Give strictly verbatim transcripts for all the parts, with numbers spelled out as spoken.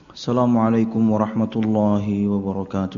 Assalamualaikum warahmatullahi wabarakatuh.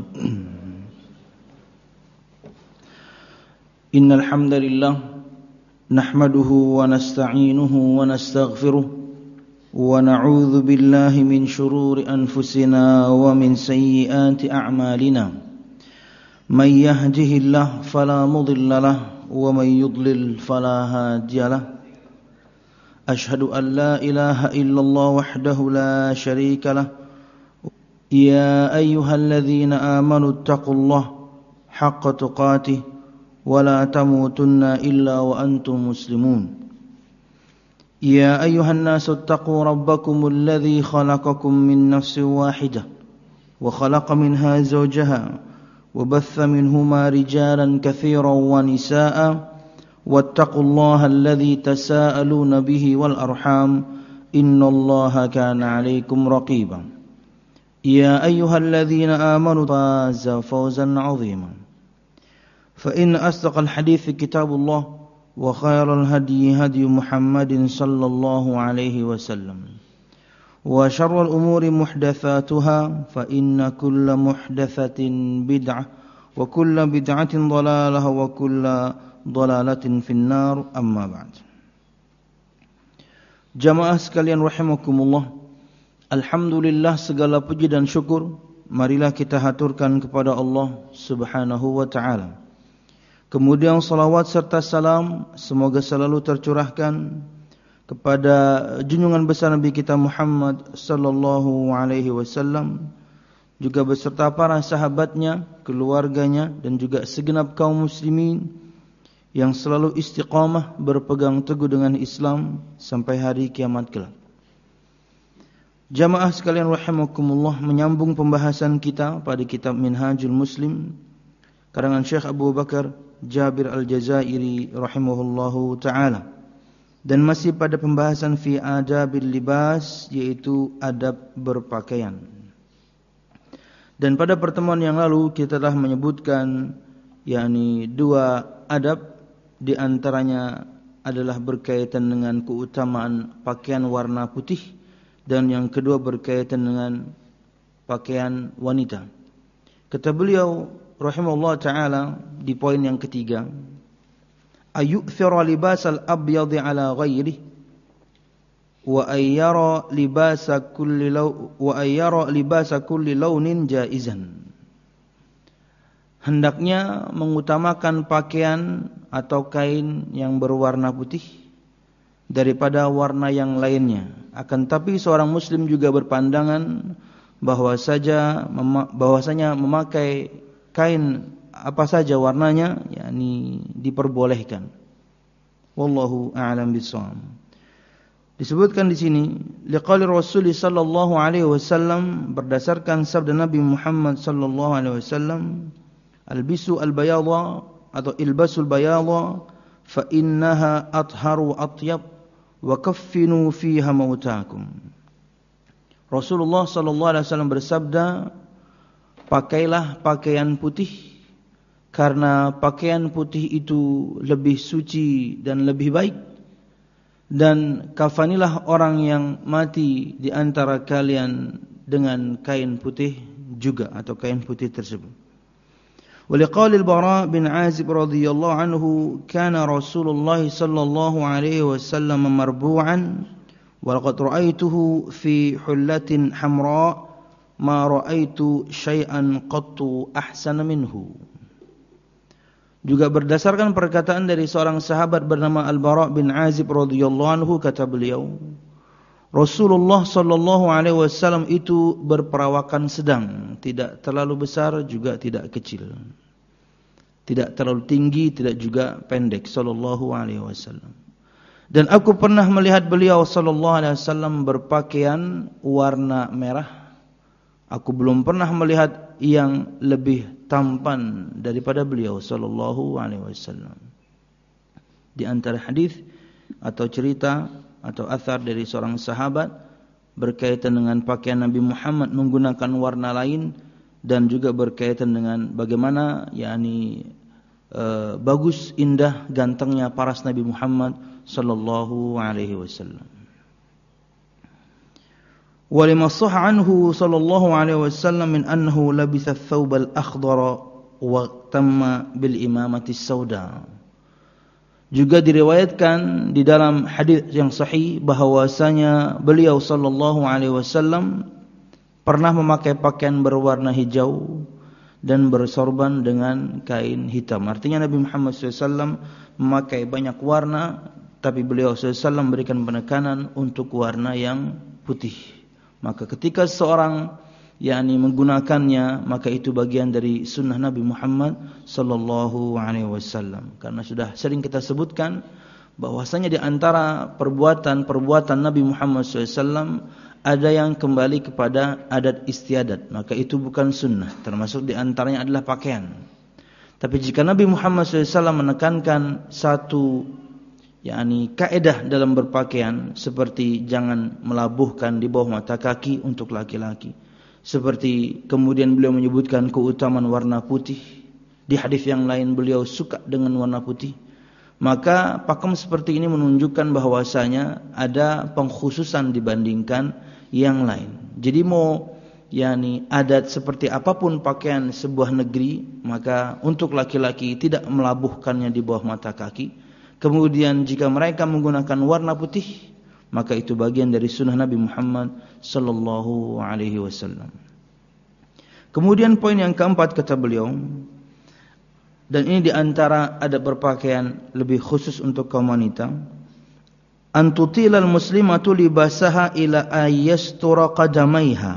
Innal hamdalillah nahmaduhu wa nasta'inuhu wa nastaghfiruh wa na'udzu billahi min shururi anfusina wa min sayyiati a'malina. May yahdihillahu fala mudilla lahu wa may yudlil fala hadiya lahu. Ashhadu an la ilaha illallah wahdahu la syarika lahu. Ya ayyuhalladzina amanu taqullaha haqqa tuqatih wa la tamutunna illa wa antum muslimun. Ya ayyuhan nasu taqu rabbakumul ladzi khalaqakum min nafsin wahidah wa khalaqa minha zawjaha wa batha minhuma rijalan katsiran wa nisaa'a wattaqullaha alladzi tasaaluna bihi wal arham innallaha kana 'alaikum raqiban. يا أيها الذين آمنوا فاز فوزا عظيما فإن أصدق الحديث كتاب الله وخير الهدي هدي محمد صلى الله عليه وسلم وشر الأمور محدثاتها فإن كل محدثة بدعة وكل بدعة ضلالة وكل ضلالة في النار أما بعد. Jamaah sekalian rahimakumullah, alhamdulillah, segala puji dan syukur marilah kita haturkan kepada Allah Subhanahu wa ta'ala. Kemudian salawat serta salam semoga selalu tercurahkan kepada junjungan besar Nabi kita Muhammad sallallahu alaihi wasallam, juga beserta para sahabatnya, keluarganya, dan juga segenap kaum muslimin yang selalu istiqamah berpegang teguh dengan Islam sampai hari kiamat kelak. Jamaah sekalian rahimakumullah, menyambung pembahasan kita pada kitab Minhajul Muslim karangan Syekh Abu Bakar Jabir Al-Jazairi rahimahullahu ta'ala, dan masih pada pembahasan fi adabil libas, yaitu adab berpakaian. Dan pada pertemuan yang lalu kita telah menyebutkan yakni dua adab, di antaranya adalah berkaitan dengan keutamaan pakaian warna putih, dan yang kedua berkaitan dengan pakaian wanita. Kata beliau rahimahullah ta'ala di poin yang ketiga, ayu'thira libasal abyadi ala ghairi wa ayyara libasa kulli law wa ayyara libasa kulli launin jaizan. Hendaknya mengutamakan pakaian atau kain yang berwarna putih daripada warna yang lainnya. Akan tapi seorang muslim juga berpandangan bahwa saja bahwasanya memakai kain apa saja warnanya yakni diperbolehkan. Wallahu a'lam bishawab. Disebutkan di sini liqauli Rasul sallallahu alaihi wasallam, berdasarkan sabda Nabi Muhammad sallallahu alaihi wasallam, albisu albayadha atau ilbasul bayadha fa innaha atharu atyab wa kaffinu fiha mautakum. Rasulullah sallallahu alaihi wasallam bersabda, pakailah pakaian putih karena pakaian putih itu lebih suci dan lebih baik, dan kafanilah orang yang mati di antara kalian dengan kain putih juga atau kain putih tersebut. ولقال البراء بن عازب رضي الله عنه كان رسول الله صلى الله عليه وسلم مربوعا ولقد رأيته في حلة حمراء ما رأيت شيئا قط أحسن منه. Juga berdasarkan perkataan dari seorang sahabat bernama Al-Bara' bin Azib radhiyallahu anhu, kata beliau, Rasulullah sallallahu alaihi wasallam itu berperawakan sedang, tidak terlalu besar juga tidak kecil, tidak terlalu tinggi tidak juga pendek, sallallahu alaihi wasallam. Dan aku pernah melihat beliau sallallahu alaihi wasallam berpakaian warna merah. Aku belum pernah melihat yang lebih tampan daripada beliau sallallahu alaihi wasallam. Di antara hadis atau cerita atau athar dari seorang sahabat berkaitan dengan pakaian Nabi Muhammad menggunakan warna lain, dan juga berkaitan dengan bagaimana yakni e, bagus, indah, gantengnya paras Nabi Muhammad sallallahu alaihi wasallam. Wa lima sahha anhu sallallahu alaihi wasallam min annahu labitha ath-thawb al-akhdara wa tamma bil imamati sauda. Juga diriwayatkan di dalam hadis yang sahih bahwasanya beliau sallallahu alaihi wasallam pernah memakai pakaian berwarna hijau dan bersorban dengan kain hitam. Artinya Nabi Muhammad shallallahu alaihi wasallam memakai banyak warna, tapi beliau shallallahu alaihi wasallam memberikan penekanan untuk warna yang putih. Maka ketika seorang yakni menggunakannya, maka itu bagian dari sunnah Nabi Muhammad sallallahu alaihi wasallam. Karena sudah sering kita sebutkan bahwasanya di antara perbuatan-perbuatan Nabi Muhammad sallallahu alaihi wasallam ada yang kembali kepada adat istiadat, maka itu bukan sunnah. Termasuk di antaranya adalah pakaian. Tapi jika Nabi Muhammad sallallahu alaihi wasallam menekankan satu yakni kaidah dalam berpakaian, seperti jangan melabuhkan di bawah mata kaki untuk laki-laki, seperti kemudian beliau menyebutkan keutamaan warna putih, di hadis yang lain beliau suka dengan warna putih, maka pakem seperti ini menunjukkan bahwasanya ada pengkhususan dibandingkan yang lain. Jadi mau yakni adat seperti apapun pakaian sebuah negeri, maka untuk laki-laki tidak melabuhkannya di bawah mata kaki. Kemudian jika mereka menggunakan warna putih, maka itu bagian dari sunnah Nabi Muhammad sallallahu alaihi wasallam. Kemudian poin yang keempat kata beliau, dan ini diantara adab berpakaian lebih khusus untuk kaum wanita, antutilal muslimatu libasaha ila ayyastura qadamaiha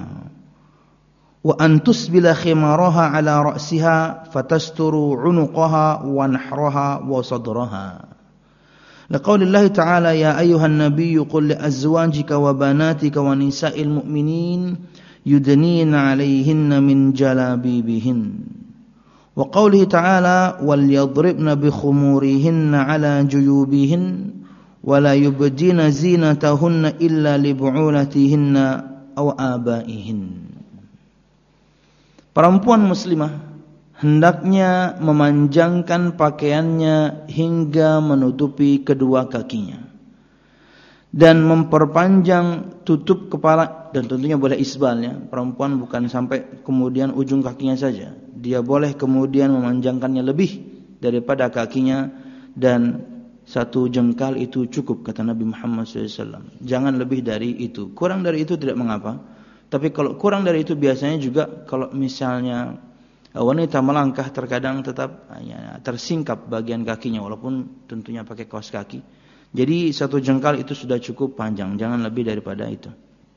wa antusbila khimaraha ala ra'siha fatasturu unuqaha wa nahraha wa sadraha. Liqaulillahi ta'ala ya ayyuhan nabiyyu qul li azwajika wa banatika wa nisa'il mu'minin yudnina 'alayhinna min jalabibihin. Wa qaulihi ta'ala wal yadribna bi khumurihinna 'ala juyubihin wa la yubdina zinatahunna illa li bu'ulatihinna aw abaihin. Perempuan muslimah hendaknya memanjangkan pakaiannya hingga menutupi kedua kakinya, dan memperpanjang tutup kepala, dan tentunya boleh isbalnya. Perempuan bukan sampai kemudian ujung kakinya saja, dia boleh kemudian memanjangkannya lebih daripada kakinya, dan satu jengkal itu cukup kata Nabi Muhammad shallallahu alaihi wasallam. Jangan lebih dari itu. Kurang dari itu tidak mengapa, tapi kalau kurang dari itu biasanya juga kalau misalnya wanita melangkah terkadang tetap ya, tersingkap bagian kakinya walaupun tentunya pakai kaos kaki. Jadi satu jengkal itu sudah cukup panjang, jangan lebih daripada itu.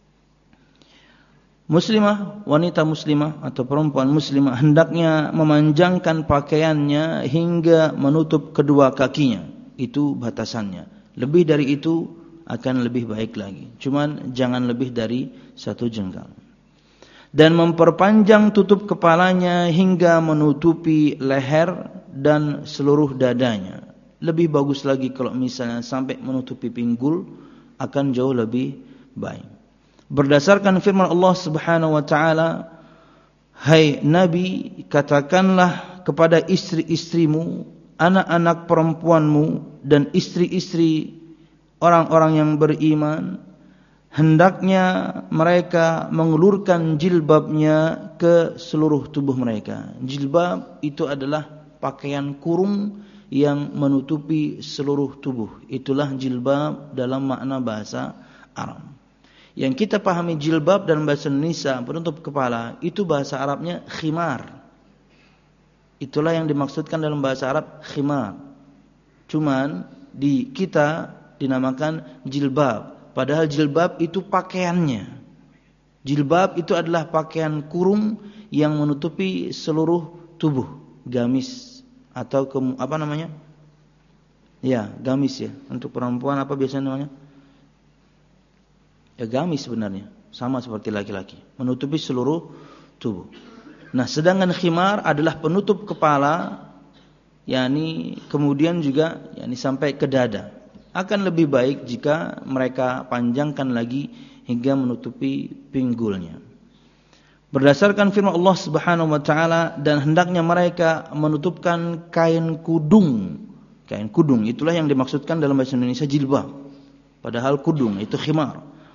Muslimah, wanita muslimah atau perempuan muslimah hendaknya memanjangkan pakaiannya hingga menutup kedua kakinya. Itu batasannya. Lebih dari itu akan lebih baik lagi. Cuman jangan lebih dari satu jengkal. Dan memperpanjang tutup kepalanya hingga menutupi leher dan seluruh dadanya. Lebih bagus lagi kalau misalnya sampai menutupi pinggul, akan jauh lebih baik. Berdasarkan firman Allah Subhanahu wa taala, hai Nabi, katakanlah kepada istri-istrimu, anak-anak perempuanmu dan istri-istri orang-orang yang beriman, hendaknya mereka mengulurkan jilbabnya ke seluruh tubuh mereka. Jilbab itu adalah pakaian kurung yang menutupi seluruh tubuh. Itulah jilbab dalam makna bahasa Arab. Yang kita pahami jilbab dalam bahasa Indonesia, penutup kepala, itu bahasa Arabnya khimar. Itulah yang dimaksudkan dalam bahasa Arab khimar. Cuman di kita dinamakan jilbab. Padahal jilbab itu pakaiannya. Jilbab itu adalah pakaian kurung yang menutupi seluruh tubuh. Gamis atau ke, apa namanya? Ya, gamis ya. Untuk perempuan apa biasanya namanya? Ya, gamis sebenarnya. Sama seperti laki-laki. Menutupi seluruh tubuh. Nah, sedangkan khimar adalah penutup kepala, yakni kemudian juga yakni sampai ke dada. Akan lebih baik jika mereka panjangkan lagi hingga menutupi pinggulnya. Berdasarkan firman Allah Subhanahu wa taala, dan hendaknya mereka menutupkan kain kudung. Kain kudung itulah yang dimaksudkan dalam bahasa Indonesia jilbab. Padahal kudung itu khimar.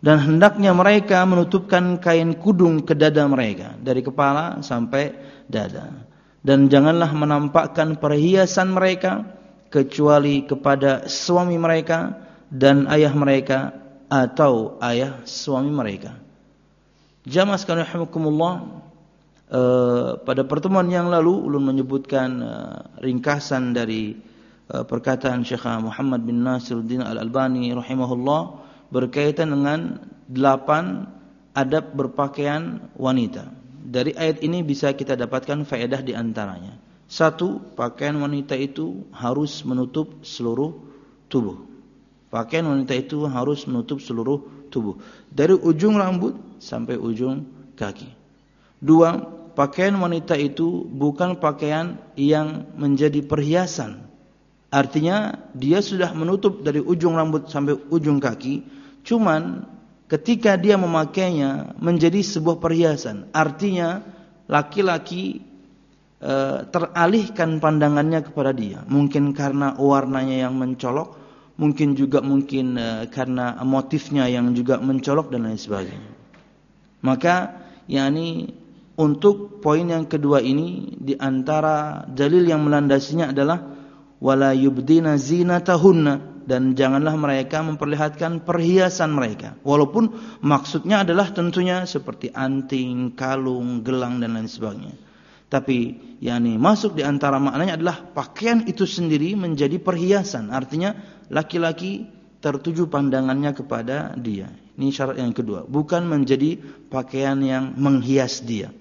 Dan hendaknya mereka menutupkan kain kudung ke dada mereka, dari kepala sampai dada. Dan janganlah menampakkan perhiasan mereka kecuali kepada suami mereka dan ayah mereka atau ayah suami mereka. Jamaah sekalian rahimakumullah, eh, pada pertemuan yang lalu ulun menyebutkan eh, ringkasan dari eh, perkataan Syekh Muhammad bin Nasiruddin Al-Albani rahimahullah berkaitan dengan delapan adab berpakaian wanita. Dari ayat ini bisa kita dapatkan faedah di antaranya. Satu, pakaian wanita itu harus menutup seluruh tubuh. Pakaian wanita itu harus menutup seluruh tubuh. Dari ujung rambut sampai ujung kaki. Dua, pakaian wanita itu bukan pakaian yang menjadi perhiasan. Artinya dia sudah menutup dari ujung rambut sampai ujung kaki. Cuman ketika dia memakainya menjadi sebuah perhiasan. Artinya laki-laki e, teralihkan pandangannya kepada dia. Mungkin karena warnanya yang mencolok, mungkin juga mungkin e, karena motifnya yang juga mencolok dan lain sebagainya. Maka yakni untuk poin yang kedua ini, di antara dalil yang melandasinya adalah wala yubdina zinatahunna, dan janganlah mereka memperlihatkan perhiasan mereka. Walaupun maksudnya adalah tentunya seperti anting, kalung, gelang dan lain sebagainya. Tapi yakni masuk di antara maknanya adalah pakaian itu sendiri menjadi perhiasan. Artinya laki-laki tertuju pandangannya kepada dia. Ini syarat yang kedua, bukan menjadi pakaian yang menghias dia.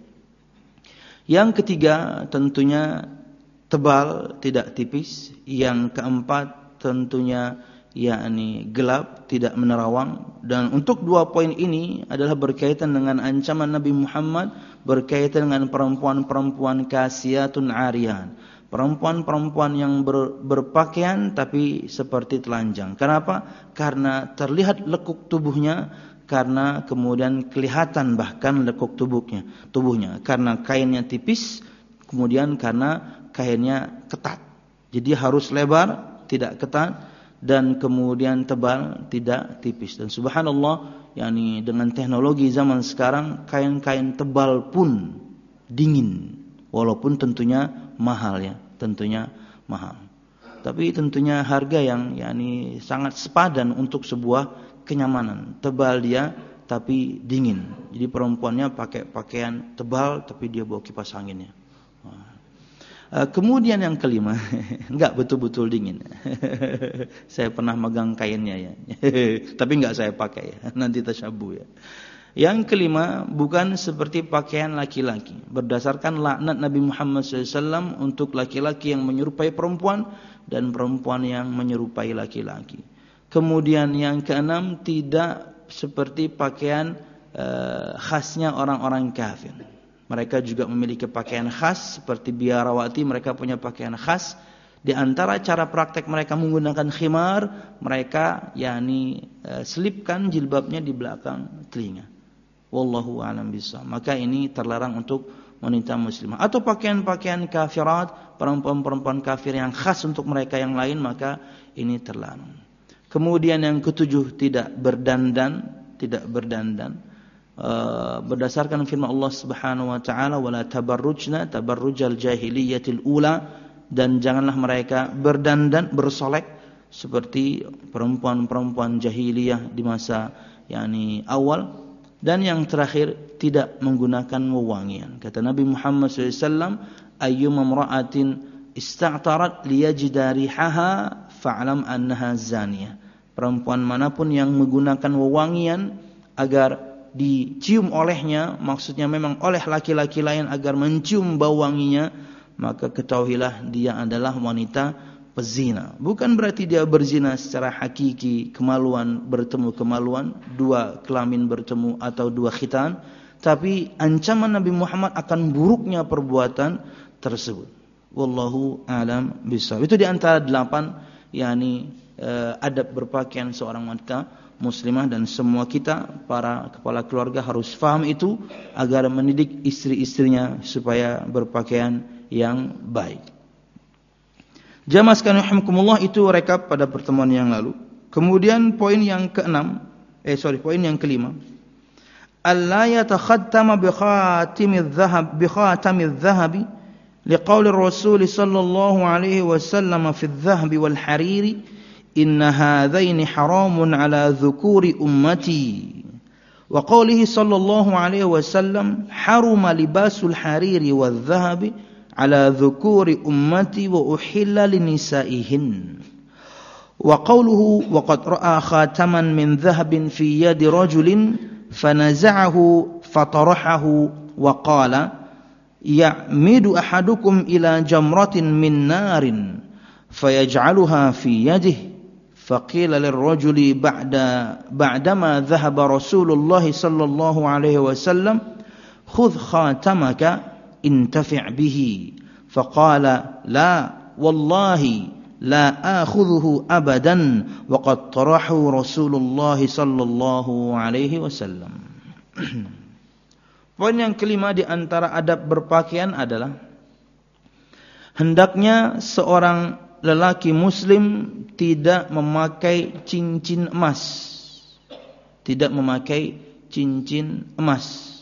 Yang ketiga tentunya tebal, tidak tipis. Yang keempat tentunya yakni gelap, tidak menerawang. Dan untuk dua poin ini adalah berkaitan dengan ancaman Nabi Muhammad berkaitan dengan perempuan-perempuan kasiyatun ariyan, perempuan-perempuan yang ber, berpakaian tapi seperti telanjang. Kenapa? Karena terlihat lekuk tubuhnya, karena kemudian kelihatan bahkan lekuk tubuhnya, tubuhnya karena kainnya tipis, kemudian karena kainnya ketat. Jadi harus lebar, tidak ketat, dan kemudian tebal, tidak tipis. Dan subhanallah, yakni dengan teknologi zaman sekarang, kain-kain tebal pun dingin, walaupun tentunya mahal ya, tentunya mahal. Tapi tentunya harga yang yakni sangat sepadan untuk sebuah kenyamanan. Tebal dia tapi dingin. Jadi perempuannya pakai pakaian tebal tapi dia bawa kipas anginnya. Kemudian yang kelima, enggak betul-betul dingin. Saya pernah megang kainnya ya, tapi enggak saya pakai ya, nanti tasyabuh ya. Yang kelima, bukan seperti pakaian laki-laki. Berdasarkan laknat Nabi Muhammad shallallahu alaihi wasallam untuk laki-laki yang menyerupai perempuan dan perempuan yang menyerupai laki-laki. Kemudian yang keenam, tidak seperti pakaian uh, khasnya orang-orang kafir. Mereka juga memiliki pakaian khas seperti biarawati, mereka punya pakaian khas. Di antara cara praktek mereka menggunakan khimar, mereka yakni e, selipkan jilbabnya di belakang telinga. Wallahu a'lam bishawab. Maka ini terlarang untuk wanita muslimah. Atau pakaian-pakaian kafirat, perempuan-perempuan kafir yang khas untuk mereka yang lain, maka ini terlarang. Kemudian yang ketujuh, tidak berdandan, tidak berdandan. Uh, berdasarkan firman Allah Subhanahu wa taala, wala tabarrujna tabarrujal jahiliyatil ula, dan janganlah mereka berdandan bersolek seperti perempuan-perempuan jahiliyah di masa yakni awal. Dan yang terakhir, tidak menggunakan wewangian. Kata Nabi Muhammad shallallahu alaihi wasallam, ayyuma imra'atin ista'tarat liyajida rihaha fa'lam annaha zaniyah. Perempuan manapun yang menggunakan wewangian agar dicium olehnya, maksudnya memang oleh laki-laki lain agar mencium bau wanginya, maka ketahuilah dia adalah wanita pezina. Bukan berarti dia berzina secara hakiki, kemaluan bertemu kemaluan, dua kelamin bertemu atau dua khitan, tapi ancaman Nabi Muhammad akan buruknya perbuatan tersebut. Wallahu a'lam bishawab. Itu di antara delapan yakni eh, adab berpakaian seorang wanita muslimah, dan semua kita para kepala keluarga harus faham itu agar mendidik istri-istrinya supaya berpakaian yang baik. Jamaah sekalian rahimakumullah, itu rekap pada pertemuan yang lalu. Kemudian poin yang keenam Eh sorry, poin yang kelima. Alla yatakhattama bi khatimidz dhahab bi khatamidz dhahabi liqauli Rasul sallallahu alaihi wasallam fi adh-dhahabi wal hariri inna hadzaini haramun ala dhukuri ummati. Wa qawlihi sallallahu alaihi wasallam haruma libasul hariri wal dhahabi ala dhukuri ummati wa uhilla linisaihin. Wa qawluhu wa qad ra'a khataman min dhahabin fi yadi rajulin fanaza'ahu fatarahahu wa qala ya'midu ahadukum ila jamratin min narin fayaj'aluha fi yadihi faqila lirrajuli ba'da ba'dama dhahaba Rasulullah sallallahu alaihi wasallam khudh khatamaka intafi' bihi faqala la wallahi la akhudhuhu abadan wa qad tarahu Rasulullah sallallahu alaihi wasallam. Poin yang kelima di antara adab berpakaian adalah hendaknya seorang lelaki muslim tidak memakai cincin emas. Tidak memakai cincin emas.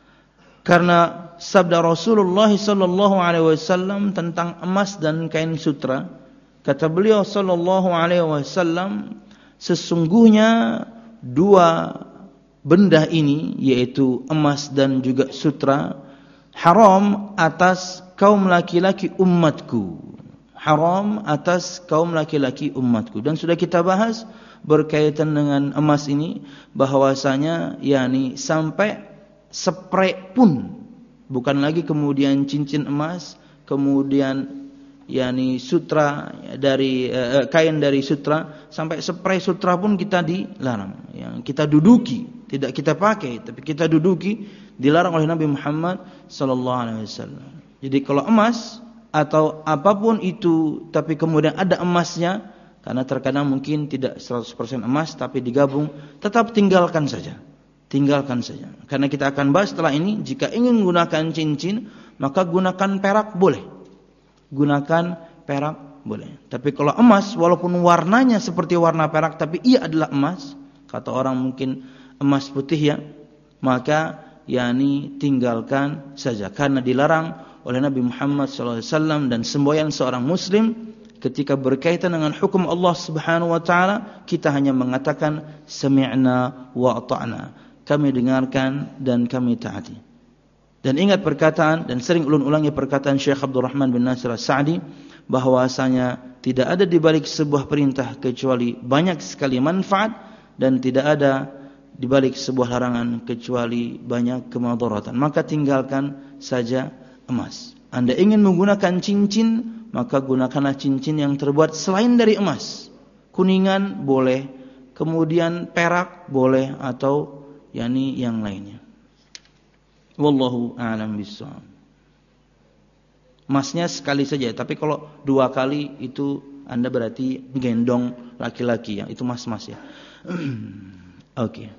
Karena sabda Rasulullah sallallahu alaihi wasallam tentang emas dan kain sutra, kata beliau sallallahu alaihi wasallam, sesungguhnya dua benda ini yaitu emas dan juga sutra haram atas kaum laki-laki umatku. Haram atas kaum laki-laki umatku. Dan sudah kita bahas berkaitan dengan emas ini bahwasanya yakni sampai spray pun, bukan lagi kemudian cincin emas, kemudian yakni sutra dari eh, kain dari sutra, sampai spray sutra pun kita dilarang. Yang kita duduki, tidak kita pakai, tapi kita duduki, dilarang oleh Nabi Muhammad sallallahu alaihi wasallam. Jadi kalau emas atau apapun itu tapi kemudian ada emasnya, karena terkadang mungkin tidak seratus persen emas tapi digabung, tetap tinggalkan saja. Tinggalkan saja. Karena kita akan bahas setelah ini, jika ingin menggunakan cincin, maka gunakan perak boleh. Gunakan perak boleh. Tapi kalau emas, walaupun warnanya seperti warna perak, tapi ia adalah emas, kata orang mungkin emas putih ya, maka yakni tinggalkan saja. Karena dilarang oleh Nabi Muhammad sallallahu alaihi wasallam dan semboyan seorang muslim ketika berkaitan dengan hukum Allah Subhanahu wa taala, kita hanya mengatakan sami'na wa ata'na. Kami dengarkan dan kami taati. Dan ingat perkataan, dan sering ulun-ulangi perkataan Syekh Abdul Rahman bin Nasir As-Sa'di, bahwasanya tidak ada di balik sebuah perintah kecuali banyak sekali manfaat, dan tidak ada di balik sebuah larangan kecuali banyak kemudaratan. Maka tinggalkan saja emas. Anda ingin menggunakan cincin, maka gunakanlah cincin yang terbuat selain dari emas. Kuningan boleh, kemudian perak boleh, atau yakni yang lainnya. Wallahu a'lam bishawab. Emasnya sekali saja, tapi kalau dua kali itu Anda berarti gendong laki-laki ya, itu mas-mas ya. Oke. Okay.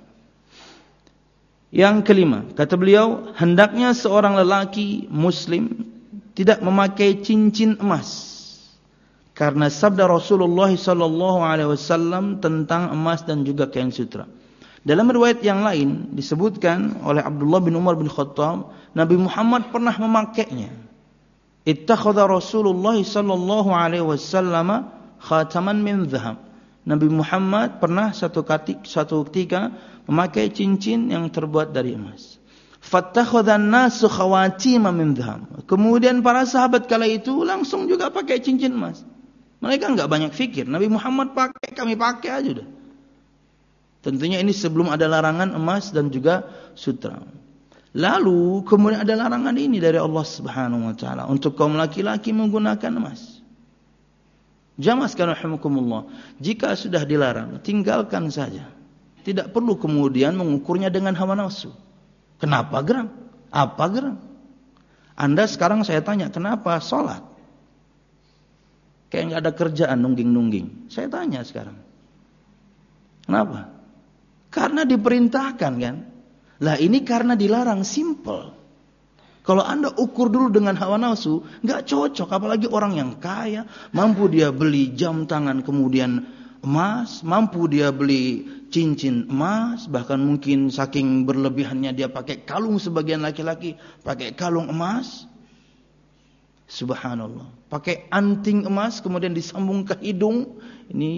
Yang kelima, kata beliau, hendaknya seorang lelaki muslim tidak memakai cincin emas. Karena sabda Rasulullah sallallahu alaihi wasallam tentang emas dan juga kain sutra. Dalam riwayat yang lain disebutkan oleh Abdullah bin Umar bin Khattab, Nabi Muhammad pernah memakainya. Ittakhadha Rasulullah sallallahu alaihi wasallam khataman min dhahab. Nabi Muhammad pernah satu ketika, satu ketika memakai cincin yang terbuat dari emas. Fattakhadha an-nasu khawatima min dhahab. Kemudian para sahabat kala itu langsung juga pakai cincin emas. Mereka enggak banyak fikir. Nabi Muhammad pakai, kami pakai aja udah. Tentunya ini sebelum ada larangan emas dan juga sutra. Lalu kemudian ada larangan ini dari Allah Subhanahu wa taala untuk kaum laki-laki menggunakan emas. Jamaah sekalian rahimakumullah, jika sudah dilarang, tinggalkan saja. Tidak perlu kemudian mengukurnya dengan hawa nafsu. Kenapa geram? Apa geram? Anda sekarang saya tanya, kenapa sholat? Kayak nggak ada kerjaan, nungging-nungging. Saya tanya sekarang. Kenapa? Karena diperintahkan kan. Lah ini karena dilarang, simple. Kalau Anda ukur dulu dengan hawa nafsu, nggak cocok. Apalagi orang yang kaya, mampu dia beli jam tangan, kemudian emas, mampu dia beli cincin emas, bahkan mungkin saking berlebihannya dia pakai kalung, sebagian laki-laki pakai kalung emas. Subhanallah. Pakai anting emas kemudian disambung ke hidung. Ini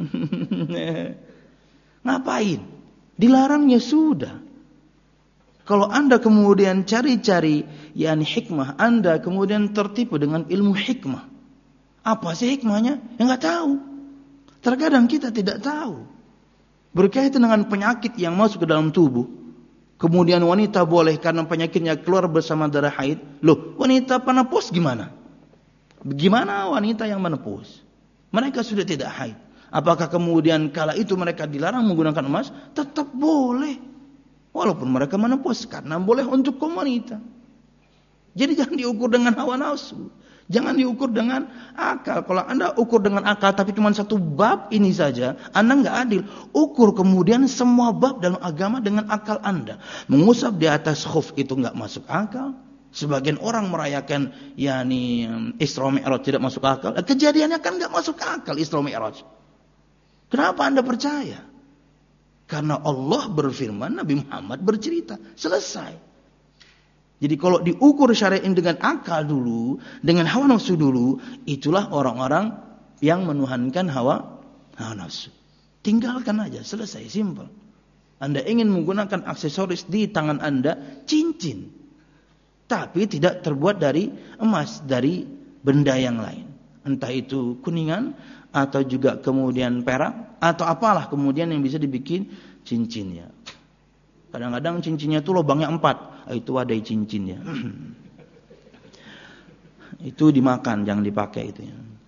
ngapain? Dilarang ya sudah. Kalau Anda kemudian cari-cari yakni hikmah, Anda kemudian tertipu dengan ilmu hikmah. Apa sih hikmahnya? Ya enggak tahu. Terkadang kita tidak tahu. Berkaitan dengan penyakit yang masuk ke dalam tubuh. Kemudian wanita boleh karena penyakitnya keluar bersama darah haid. Loh, wanita menopause gimana? Gimana wanita yang menopause? Mereka sudah tidak haid. Apakah kemudian kala itu mereka dilarang menggunakan emas? Tetap boleh. Walaupun mereka menopause, karena boleh untuk kaum wanita. Jadi jangan diukur dengan hawa nafsu. Jangan diukur dengan akal. Kalau Anda ukur dengan akal tapi cuma satu bab ini saja, Anda enggak adil. Ukur kemudian semua bab dalam agama dengan akal Anda. Mengusap di atas khuf itu enggak masuk akal. Sebagian orang merayakan yakni Isra Mi'raj tidak masuk akal. Kejadiannya kan enggak masuk akal Isra Mi'raj. Kenapa Anda percaya? Karena Allah berfirman, Nabi Muhammad bercerita. Selesai. Jadi kalau diukur syariat dengan akal dulu, dengan hawa nafsu dulu, itulah orang-orang yang menuhankan hawa, hawa nafsu. Tinggalkan aja, selesai, simple. Anda ingin menggunakan aksesoris di tangan Anda, cincin. Tapi tidak terbuat dari emas, dari benda yang lain. Entah itu kuningan, atau juga kemudian perak, atau apalah kemudian yang bisa dibikin cincinnya. Kadang-kadang cincinnya itu lubangnya empat, itu wadai cincinnya. Itu dimakan, jangan dipakai itu.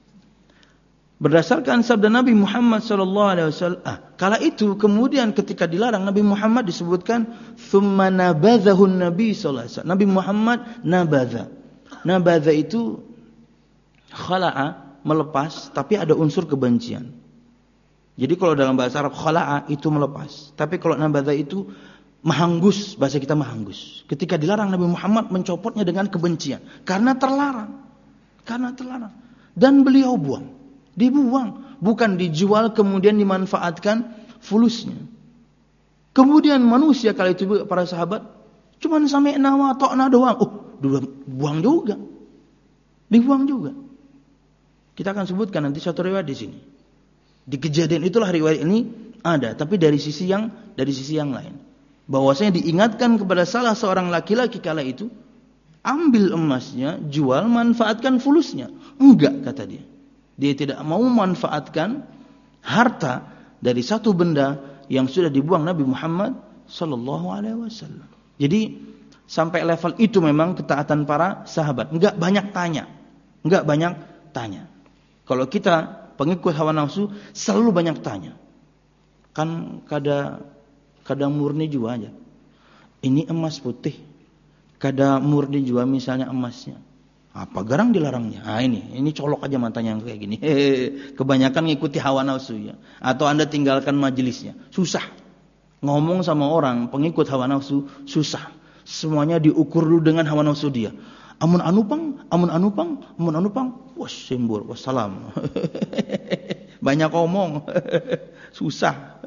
Berdasarkan sabda Nabi Muhammad sallallahu alaihi wasallam, ah, kala itu kemudian ketika dilarang Nabi Muhammad disebutkan tsumma nabadhahu Nabi sallallahu alaihi wasallam. Nabi Muhammad nabadha. Nabadha itu khala'a, melepas, tapi ada unsur kebencian. Jadi kalau dalam bahasa Arab khala'a itu melepas, tapi kalau nabadha itu mahanggus, bahasa kita mahanggus. Ketika dilarang Nabi Muhammad mencopotnya dengan kebencian, karena terlarang. Karena terlarang. Dan beliau buang, dibuang, bukan dijual kemudian dimanfaatkan fulusnya. Kemudian manusia kala itu para sahabat cuman sampai nawa ta'na doang. Oh, buang juga. Dibuang juga. Kita akan sebutkan nanti satu riwayat di sini. Di kejadian itulah riwayat ini ada, tapi dari sisi yang dari sisi yang lain. Bahwasanya diingatkan kepada salah seorang laki-laki kala itu, ambil emasnya, jual, manfaatkan fulusnya. Enggak, kata dia. Dia tidak mau memanfaatkan harta dari satu benda yang sudah dibuang Nabi Muhammad sallallahu alaihi wasallam. Jadi sampai level itu memang ketaatan para sahabat. Enggak banyak tanya. Enggak banyak tanya. Kalau kita pengikut hawa nafsu selalu banyak tanya. Kan kada kada murni juga aja. Ini emas putih. Kada murni juga misalnya emasnya. Apa garang dilarangnya? Ah ini, ini colok aja matanya yang kayak gini. Hehehe. Kebanyakan ngikuti hawa nafsu ya. Atau Anda tinggalkan majelisnya. Susah. Ngomong sama orang pengikut hawa nafsu susah. Semuanya diukur dulu dengan hawa nafsu dia. Amun anupang, amun anupang, amun anupang, was sembur, wassalam. Banyak ngomong, susah.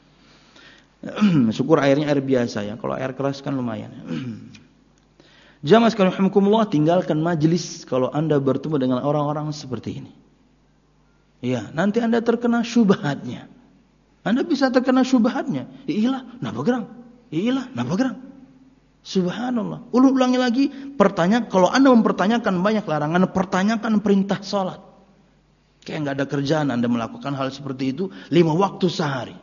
Syukur airnya air biasa ya. Kalau air keras kan lumayan. Jamaah sekalian rahimakumullah, tinggalkan majelis kalau Anda bertemu dengan orang-orang seperti ini. Ya, nanti Anda terkena syubhatnya. Anda bisa terkena syubhatnya. Iyalah, napa gerang? Iyalah, napa gerang? Subhanallah. Ulang-ulangi lagi, pertanyaan. Kalau Anda mempertanyakan banyak larangan, pertanyakan perintah salat. Kayak enggak ada kerjaan Anda melakukan hal seperti itu lima waktu sehari.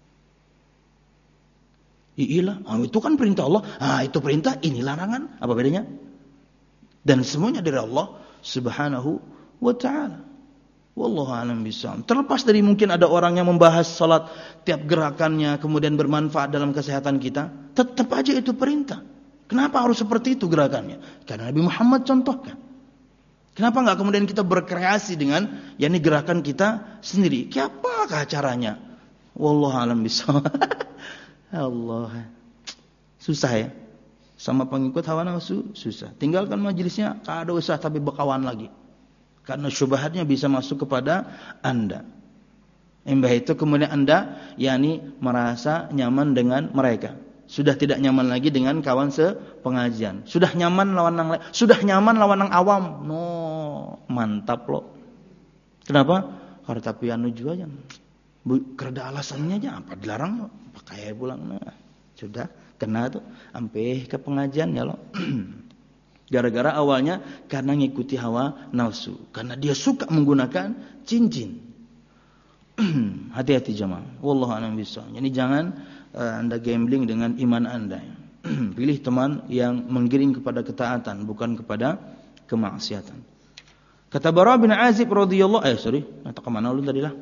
Iyalah, oh, itu kan perintah Allah. Ah, itu perintah, ini larangan. Apa bedanya? Dan semuanya dari Allah Subhanahu wa taala. Wallahu a'lam bishawab. Terlepas dari mungkin ada orang yang membahas salat tiap gerakannya kemudian bermanfaat dalam kesehatan kita, tetap aja itu perintah. Kenapa harus seperti itu gerakannya? Karena Nabi Muhammad contohkan. Kenapa enggak kemudian kita berkreasi dengan yakni gerakan kita sendiri? Apakah caranya? Wallahu a'lam bishawab. Allah. Susah ya. Sama pengikut hawa nafsu susah. Tinggalkan majelisnya, kada usah tapi berkawan lagi. Karena syubhatnya bisa masuk kepada Anda. Embah itu kemudian Anda yakni merasa nyaman dengan mereka. Sudah tidak nyaman lagi dengan kawan sepengajian. Sudah nyaman lawan nang sudah nyaman lawan nang awam. No, mantap loh. Kenapa? Karena tapi anu juga aja. Kereda alasannya aja apa dilarang pakai pulang. Nah, sudah kena tuh sampai ke pengajian ya loh. Gara-gara awalnya karena ngikuti hawa nafsu, karena dia suka menggunakan cincin. Hati-hati jemaah. Wallahu a'lam bishawab. Jadi jangan uh, Anda gambling dengan iman Anda. Pilih teman yang menggiring kepada ketaatan, bukan kepada kemaksiatan. Kata Bara bin Azib radhiyallahu eh sorry, atau kemana lu tadi lah?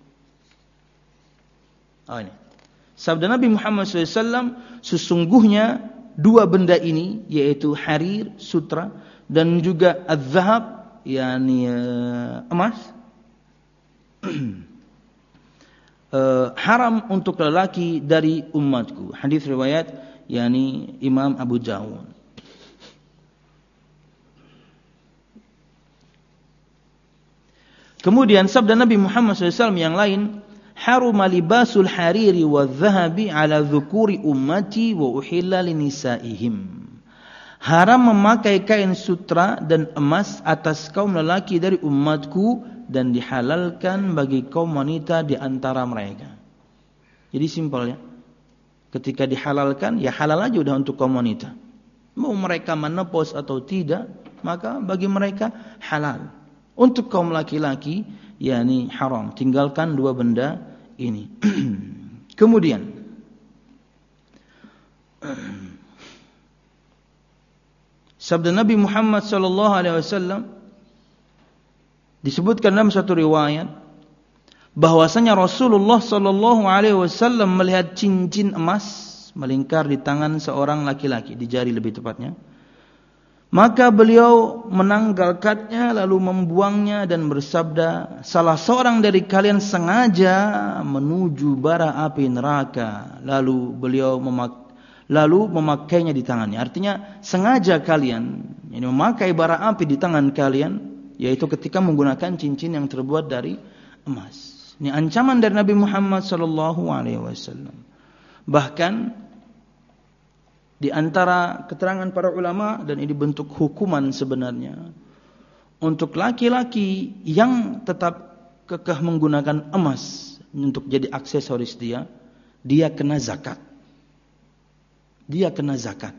Oh ini. Sabda Nabi Muhammad shallallahu alaihi wasallam, sesungguhnya dua benda ini, yaitu harir, sutra, dan juga az-zahab, yakni uh, emas, uh, haram untuk lelaki dari umatku. Hadis riwayat yakni Imam Abu Dawud. Kemudian sabda Nabi Muhammad shallallahu alaihi wasallam yang lain, haruma libasul hariri wa dhahabi ala dhukuri ummati wa uhilla linisaihim. Haram memakai kain sutra dan emas atas kaum lelaki dari umatku dan dihalalkan bagi kaum wanita di antara mereka. Jadi simpel ya. Ketika dihalalkan, ya halal aja udah untuk kaum wanita. Mau mereka menepos atau tidak, maka bagi mereka halal. Untuk kaum laki-laki, yakni haram. Tinggalkan dua benda ini. Kemudian sabda Nabi Muhammad sallallahu alaihi wasallam disebutkan dalam satu riwayat bahwasanya Rasulullah sallallahu alaihi wasallam melihat cincin emas melingkar di tangan seorang laki-laki, di jari lebih tepatnya. Maka beliau menanggalkannya lalu membuangnya dan bersabda, salah seorang dari kalian sengaja menuju bara api neraka, lalu beliau memak lalu memakainya di tangannya. Artinya sengaja kalian ini memakai bara api di tangan kalian, yaitu ketika menggunakan cincin yang terbuat dari emas. Ini ancaman dari Nabi Muhammad sallallahu alaihi wasallam. Bahkan di antara keterangan para ulama, dan ini bentuk hukuman sebenarnya, untuk laki-laki yang tetap kekeh menggunakan emas untuk jadi aksesoris dia, dia kena zakat. Dia kena zakat.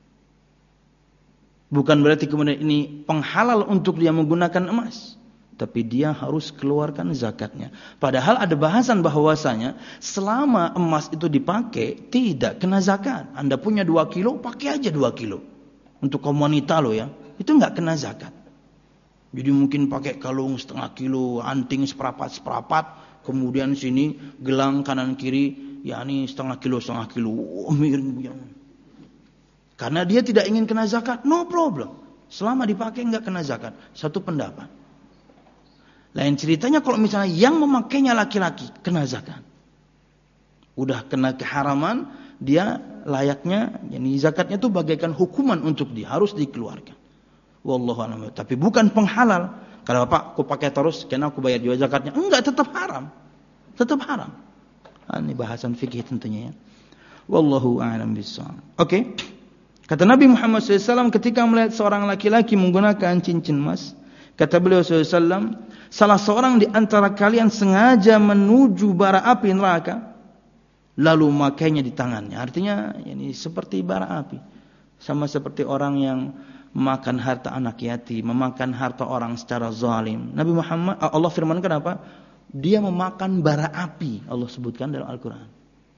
Bukan berarti kemudian ini penghalal untuk dia menggunakan emas, tapi dia harus keluarkan zakatnya. Padahal ada bahasan bahwasanya selama emas itu dipakai tidak kena zakat. Anda punya dua kilo, pakai aja dua kilo. Untuk kaum wanita loh ya, itu enggak kena zakat. Jadi mungkin pakai kalung setengah kilo, anting seperapat-seperapat, kemudian sini gelang kanan kiri, yakni setengah kilo setengah kilo. Oh, miring. Karena dia tidak ingin kena zakat, no problem. Selama dipakai enggak kena zakat. Satu pendapat. Lain ceritanya kalau misalnya yang memakainya laki-laki kena zakat. Udah kena keharaman, dia layaknya, yani zakatnya itu bagaikan hukuman untuk dia, harus dikeluarkan. Wallahu a'lam. Tapi bukan penghalal. Kalau Bapak aku pakai terus, karena aku bayar juga zakatnya. Enggak, tetap haram. Tetap haram. Nah, ini bahasan fikih tentunya ya. Wallahu a'lam bishawab. Oke. Okay. Kata Nabi Muhammad shallallahu alaihi wasallam ketika melihat seorang laki-laki menggunakan cincin emas, kata beliau shallallahu alaihi wasallam, salah seorang di antara kalian sengaja menuju bara api neraka, lalu memakainya di tangannya. Artinya, ini seperti bara api. Sama seperti orang yang memakan harta anak yatim, memakan harta orang secara zalim. Nabi Muhammad, Allah firmankan apa? Dia memakan bara api. Allah sebutkan dalam Al-Quran.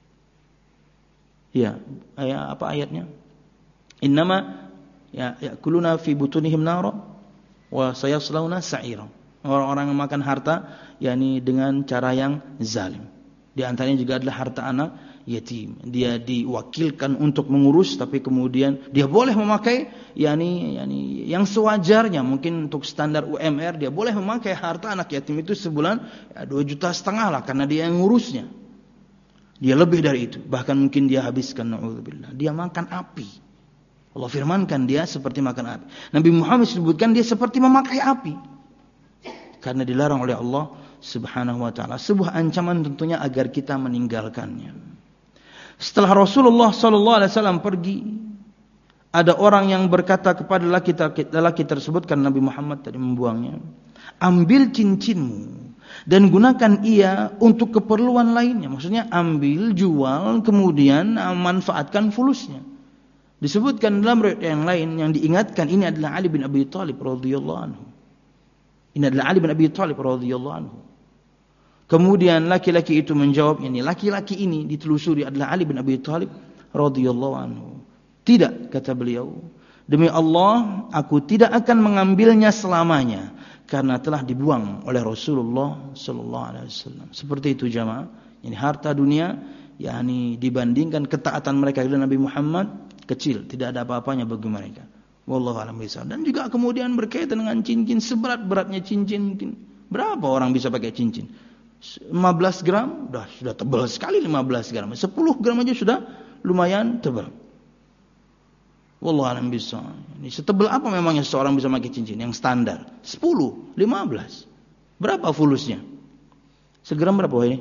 Ya, ayat apa ayatnya? Innama ya yakuluna fi butunihim nara wa sayaslawna sa'ira. Orang-orang yang makan harta yakni dengan cara yang zalim. Di antaranya juga adalah harta anak yatim. Dia diwakilkan untuk mengurus, tapi kemudian dia boleh memakai yakni yakni yang sewajarnya, mungkin untuk standar U M R dia boleh memakai harta anak yatim itu sebulan ya, dua juta setengah lah, karena dia yang ngurusnya. Dia lebih dari itu, bahkan mungkin dia habiskan, na'udzubillah. Dia makan api. Allah firmankan dia seperti makan api. Nabi Muhammad sebutkan dia seperti memakai api. Karena dilarang oleh Allah Subhanahu wa taala. Sebuah ancaman tentunya agar kita meninggalkannya. Setelah Rasulullah sallallahu alaihi wasallam pergi, ada orang yang berkata kepada lelaki, lelaki tersebut, karena Nabi Muhammad tadi membuangnya, ambil cincinmu dan gunakan ia untuk keperluan lainnya. Maksudnya ambil, jual, kemudian manfaatkan fulusnya. Disebutkan dalam riwayat yang lain yang diingatkan ini adalah Ali bin Abi Thalib radhiyallahu anhu. Ini adalah Ali bin Abi Thalib radhiyallahu anhu. Kemudian laki-laki itu menjawab, ini laki-laki ini ditelusuri adalah Ali bin Abi Thalib radhiyallahu anhu. Tidak, kata beliau, demi Allah aku tidak akan mengambilnya selamanya karena telah dibuang oleh Rasulullah sallallahu alaihi wasallam. Seperti itu jamaah. Ini harta dunia yakni dibandingkan ketaatan mereka kepada Nabi Muhammad kecil, tidak ada apa-apanya bagi mereka. Wallahu a'lam bishawab. Dan juga kemudian berkaitan dengan cincin, seberat-beratnya cincin mungkin. Berapa orang bisa pakai cincin? lima belas gram, dah sudah tebal sekali lima belas gram. sepuluh gram aja sudah lumayan tebal. Wallahu a'lam bishawab. Ini setebal apa memangnya seseorang bisa pakai cincin yang standar? sepuluh, lima belas. Berapa fulusnya? Segram berapa ini?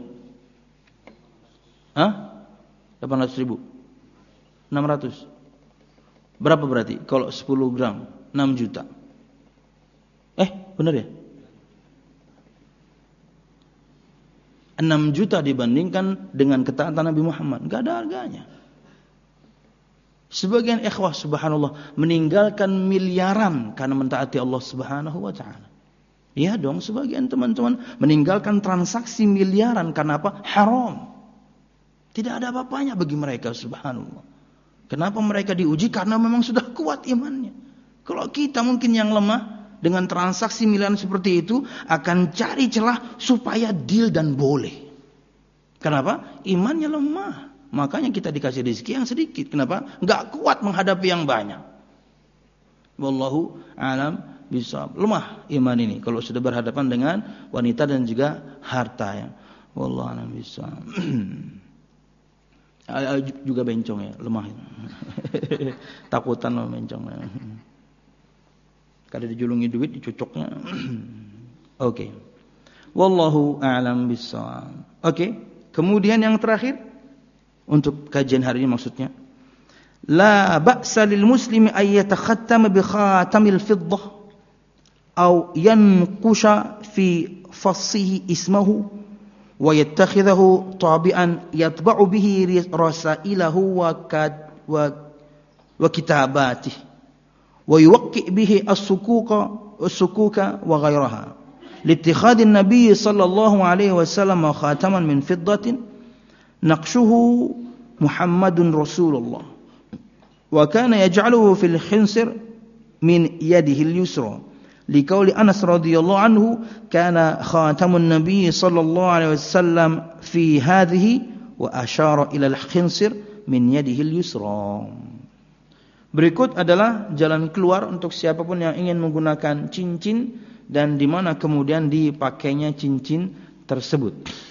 Hah? delapan ratus ribu. enam ratus. Berapa berarti? Kalau sepuluh gram, enam juta. Eh, benar ya? enam juta dibandingkan dengan ketaatan Nabi Muhammad. Enggak ada harganya. Sebagian ikhwah subhanallah meninggalkan miliaran karena mentaati Allah Subhanahu wa taala. Iya dong, sebagian teman-teman meninggalkan transaksi miliaran karena apa? Haram. Tidak ada apa-apanya bagi mereka subhanallah. Kenapa mereka diuji? Karena memang sudah kuat imannya. Kalau kita mungkin yang lemah dengan transaksi miliaran seperti itu akan cari celah supaya deal dan boleh. Kenapa? Imannya lemah. Makanya kita dikasih rezeki yang sedikit. Kenapa? Enggak kuat menghadapi yang banyak. Wallahu a'lam bishawab. Lemah iman ini kalau sudah berhadapan dengan wanita dan juga harta ya. Wallahu a'lam bishawab. Juga bencong ya, lemah. Takutan sama bencong. Kalau dijulungi duit dicocoknya. Oke. Okay. Wallahu a'lam bishawab. Oke. Okay. Kemudian yang terakhir untuk kajian hari ini maksudnya, la ba'sa lil muslimi ay yatakhattama bi khatamil fiddah aw yanqusha fi fassihi ismahu wa yattakhidhahu tabi'an yatba'u bihi rasailahu wa kad wa wa kitabatihi wa yuwaqi' bihi as-sukuka as-sukuka wa ghayraha liittikhadhi an-nabiy sallallahu alaihi wasallam khataman min fiddatin naqshuhu Muhammadun Rasulullah wa kana yaj'aluhu fil khinsir min yadihi al-yusra liqauli Anas radhiyallahu anhu kana khatamun nabiy sallallahu alaihi wasallam fi hadhihi wa asyara ila al-khinsir min yadihi al-yusra. Berikut adalah jalan keluar untuk siapapun yang ingin menggunakan cincin dan di mana kemudian dipakainya cincin tersebut.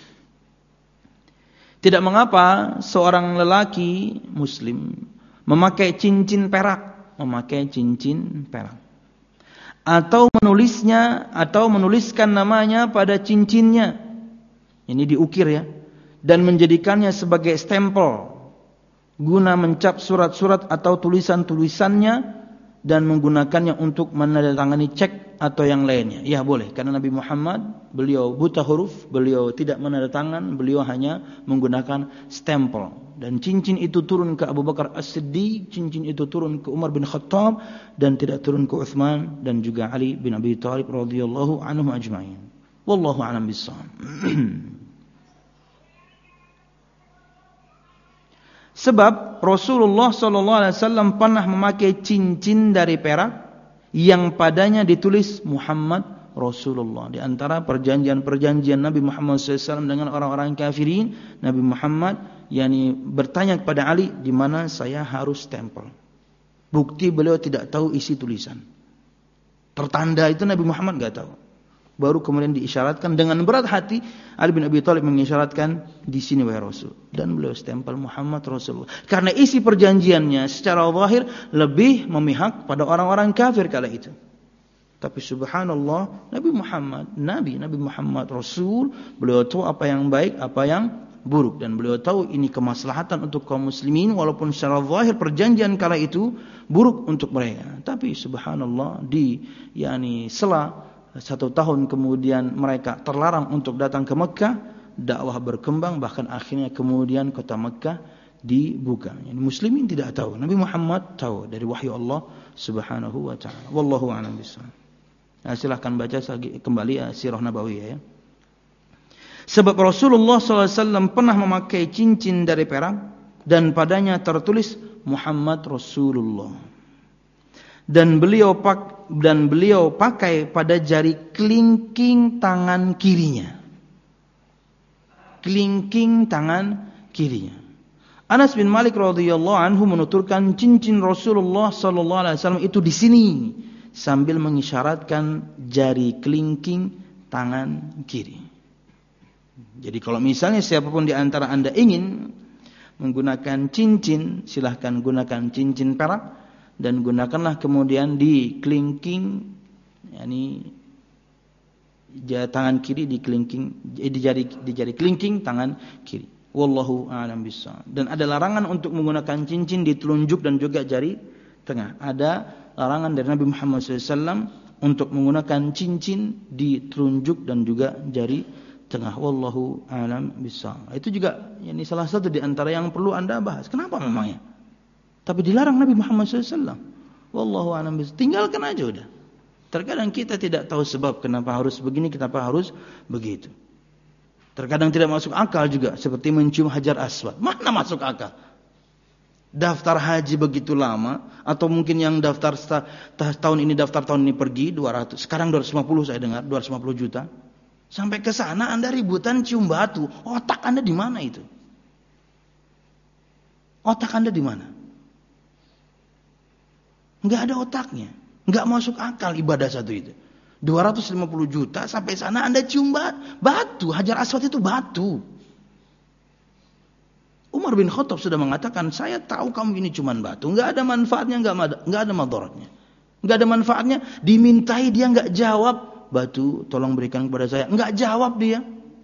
Tidak mengapa seorang lelaki muslim memakai cincin perak, memakai cincin perak. Atau menulisnya atau menuliskan namanya pada cincinnya. Ini diukir ya. Dan menjadikannya sebagai stempel guna mencap surat-surat atau tulisan-tulisannya dan menggunakannya untuk menandatangani cek atau yang lainnya. Ya boleh, karena Nabi Muhammad beliau buta huruf, beliau tidak menandatangan, beliau hanya menggunakan stempel. Dan cincin itu turun ke Abu Bakar As-Siddiq, cincin itu turun ke Umar bin Khattab dan tidak turun ke Uthman dan juga Ali bin Abi Thalib radhiyallahu anhum ajma'in. Wallahu a'lam bishawab. Sebab Rasulullah sallallahu alaihi wasallam pernah memakai cincin dari perak yang padanya ditulis Muhammad Rasulullah. Di antara perjanjian-perjanjian Nabi Muhammad sallallahu alaihi wasallam dengan orang-orang kafirin, Nabi Muhammad yakni bertanya kepada Ali, di mana saya harus stempel. Bukti beliau tidak tahu isi tulisan. Tertanda itu Nabi Muhammad enggak tahu. Baru kemudian diisyaratkan dengan berat hati Ali bin Abi Thalib mengisyaratkan di sini wahai Rasul, dan beliau stempel Muhammad Rasulullah. Karena isi perjanjiannya secara zahir lebih memihak pada orang-orang kafir kala itu. Tapi subhanallah, Nabi Muhammad, Nabi, Nabi Muhammad Rasul, beliau tahu apa yang baik, apa yang buruk, dan beliau tahu ini kemaslahatan untuk kaum muslimin walaupun secara zahir perjanjian kala itu buruk untuk mereka. Tapi subhanallah, di yakni sela satu tahun kemudian mereka terlarang untuk datang ke Mekah, dakwah berkembang, bahkan akhirnya kemudian kota Mekah dibuka. Yani muslimin tidak tahu, Nabi Muhammad tahu dari wahyu Allah Subhanahu wa taala. Wallahu a'lam bishawab. Nah, silahkan baca kembali ya, sirah nabawiyah ya. Sebab Rasulullah sallallahu alaihi wasallam pernah memakai cincin dari perak dan padanya tertulis Muhammad Rasulullah. Dan beliau pak dan beliau pakai pada jari kelingking tangan kirinya. Kelingking tangan kirinya. Anas bin Malik radhiyallahu anhu menuturkan cincin Rasulullah sallallahu alaihi wasallam itu di sini sambil mengisyaratkan jari kelingking tangan kiri. Jadi kalau misalnya siapapun di antara Anda ingin menggunakan cincin, silahkan gunakan cincin perak dan gunakanlah kemudian di kelingking, yakni tangan kiri di kelingking, di jari di jari kelingking tangan kiri. Wallahu a'lam bishawab. Dan ada larangan untuk menggunakan cincin di telunjuk dan juga jari tengah. Ada larangan dari Nabi Muhammad sallallahu alaihi wasallam untuk menggunakan cincin di telunjuk dan juga jari tengah. Wallahu a'lam bishawab. Itu juga ini salah satu di antara yang perlu Anda bahas. Kenapa memangnya? Tapi dilarang Nabi Muhammad sallallahu alaihi wasallam. Wallahu a'lam bishawab. Tinggalkan aja udah. Terkadang kita tidak tahu sebab kenapa harus begini, kenapa harus begitu. Terkadang tidak masuk akal juga, seperti mencium hajar aswad. Mana masuk akal? Daftar haji begitu lama, atau mungkin yang daftar tahun ini daftar tahun ini pergi dua ratus, sekarang dua ratus lima puluh saya dengar, dua ratus lima puluh juta. Sampai ke sana Anda ributan cium batu. Otak Anda di mana itu? Otak Anda di mana? Enggak ada otaknya. Enggak masuk akal ibadah satu itu. dua ratus lima puluh juta sampai sana Anda cium batu. Hajar aswad itu batu. Umar bin Khattab sudah mengatakan, saya tahu kamu ini cuma batu. Enggak ada manfaatnya, enggak ada, enggak ada madaratnya. Enggak ada manfaatnya. Dimintai dia enggak jawab. Batu, tolong berikan kepada saya. Enggak jawab dia.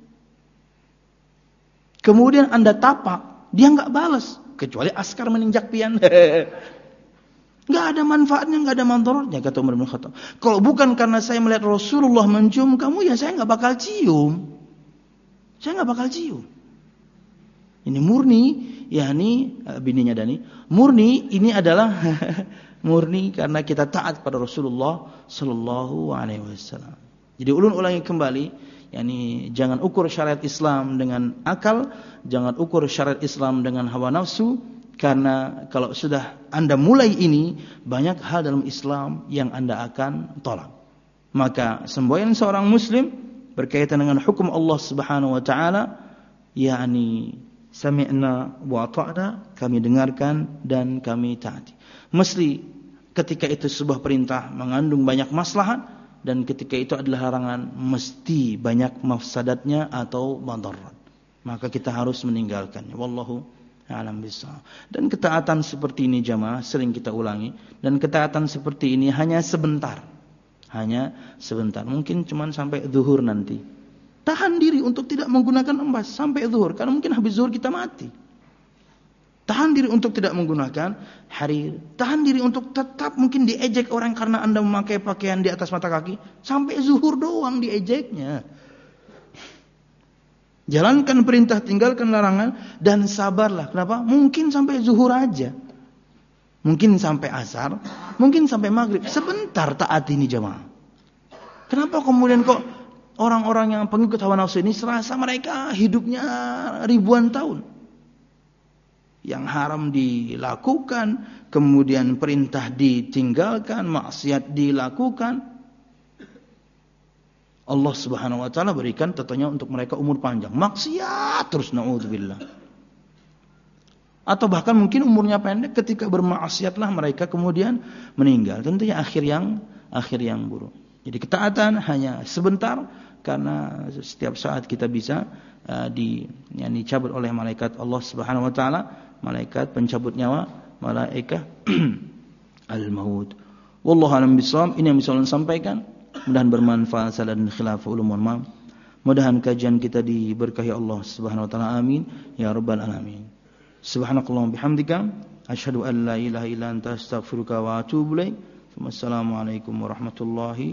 Kemudian Anda tapak, dia enggak balas. Kecuali askar meninjak pian. Enggak ada manfaatnya, enggak ada mandaratnya, kata Umar bin Khattab. Kalau bukan karena saya melihat Rasulullah mencium kamu, ya saya enggak bakal cium. Saya enggak bakal cium. Ini murni, yakni bininya Dani. Murni ini adalah murni karena kita taat pada Rasulullah sallallahu alaihi wasallam. Jadi ulun ulangi kembali, yakni jangan ukur syariat Islam dengan akal, jangan ukur syariat Islam dengan hawa nafsu, karena kalau sudah Anda mulai ini, banyak hal dalam Islam yang Anda akan tolak. Maka semboyan seorang muslim berkaitan dengan hukum Allah Subhanahu wa taala, yakni sami'na wa ata'na, kami dengarkan dan kami taati. Mesti ketika itu sebuah perintah mengandung banyak maslahat, dan ketika itu adalah larangan mesti banyak mafsadatnya atau madarat. Maka kita harus meninggalkannya. Wallahu a'lam bishawab. Dan ketaatan seperti ini jamaah sering kita ulangi, dan ketaatan seperti ini hanya sebentar. Hanya sebentar. Mungkin cuma sampai zuhur nanti. Tahan diri untuk tidak menggunakan emas sampai zuhur, karena mungkin habis zuhur kita mati. Tahan diri untuk tidak menggunakan harir. Tahan diri untuk tetap mungkin diejek orang karena Anda memakai pakaian di atas mata kaki. Sampai zuhur doang diejeknya. Jalankan perintah, tinggalkan larangan, dan sabarlah. Kenapa? Mungkin sampai zuhur aja. Mungkin sampai asar. Mungkin sampai maghrib. Sebentar taat ini jamaah. Kenapa kemudian kok orang-orang yang pengikut hawa nafsu ini serasa mereka hidupnya ribuan tahun? Yang haram dilakukan, kemudian perintah ditinggalkan, maksiat dilakukan. Allah Subhanahu wa taala berikan tentunya untuk mereka umur panjang. Maksiat terus, naudzubillah. Atau bahkan mungkin umurnya pendek, ketika bermaksiatlah mereka kemudian meninggal. Tentunya akhir yang akhir yang buruk. Jadi ketaatan hanya sebentar, karena setiap saat kita bisa uh, di yang dicabut oleh malaikat Allah Subhanahu wa taala, malaikat pencabut nyawa, malaikat al-maut. Wallahu a'lam bishawab. Ini yang bisa saya sampaikan. Mudah-mudahan bermanfaat. Salah dan khilaf ulum mohon maaf. Mudah-mudahan kajian kita diberkahi Allah Subhanahu wa taala. Amin ya rabbal alamin. Subhanakallahumma bihamdika asyhadu an la ilaha illa anta astaghfiruka wa atubu ilaik. Wassalamualaikum warahmatullahi